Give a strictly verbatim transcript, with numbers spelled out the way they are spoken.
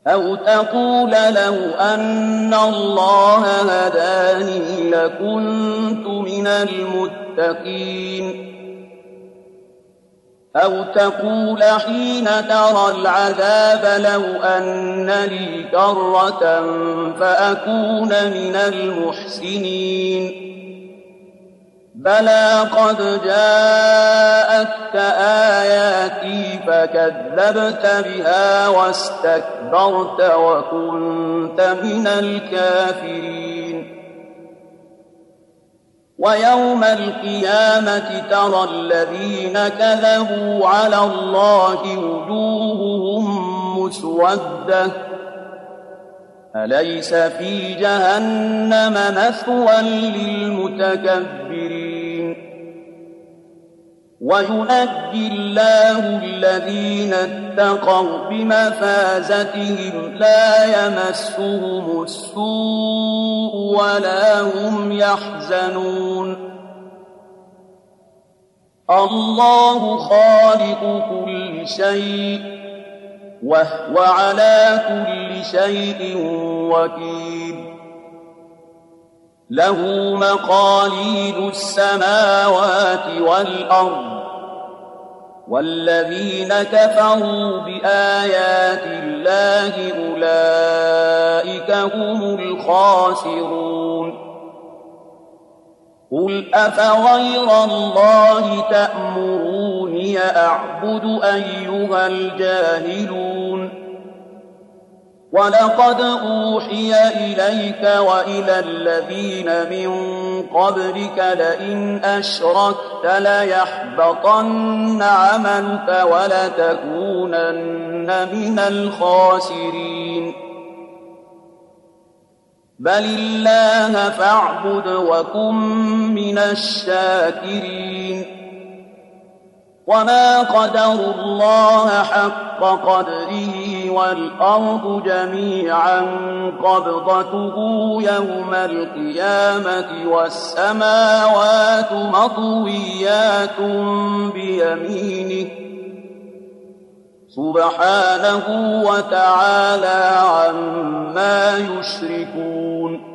أو تقول لو أن الله هداني لكنت من المتقين أو تقول حين ترى العذاب لو أن لي كرة فأكون من المحسنين بلى قد جاءتك آياتي فكذبت بها واستكبرت وكنت من الكافرين ويوم القيامة ترى الذين كذبوا على الله وجوههم مسودة أليس في جهنم مثوى للمتكبرين وينجي الله الذين اتقوا بمفازتهم لا يمسهم السوء ولا هم يحزنون الله خالق كل شيء وهو على كل شيء وكيل له مقاليد السماوات والأرض والذين كفروا بآيات الله أولئك هم الخاسرون قل أفغير الله تأمروني أعبد أيها الجاهلون ولقد أوحي إليك وإلى الذين من قبلك لئن أشركت ليحبطن عملك ولتكونن من الخاسرين بل الله فاعبد وكن من الشاكرين وما قدروا الله حق قدره والأرض جميعا قبضته يوم القيامة والسماوات مطويات بيمينه سبحانه وتعالى عما يشركون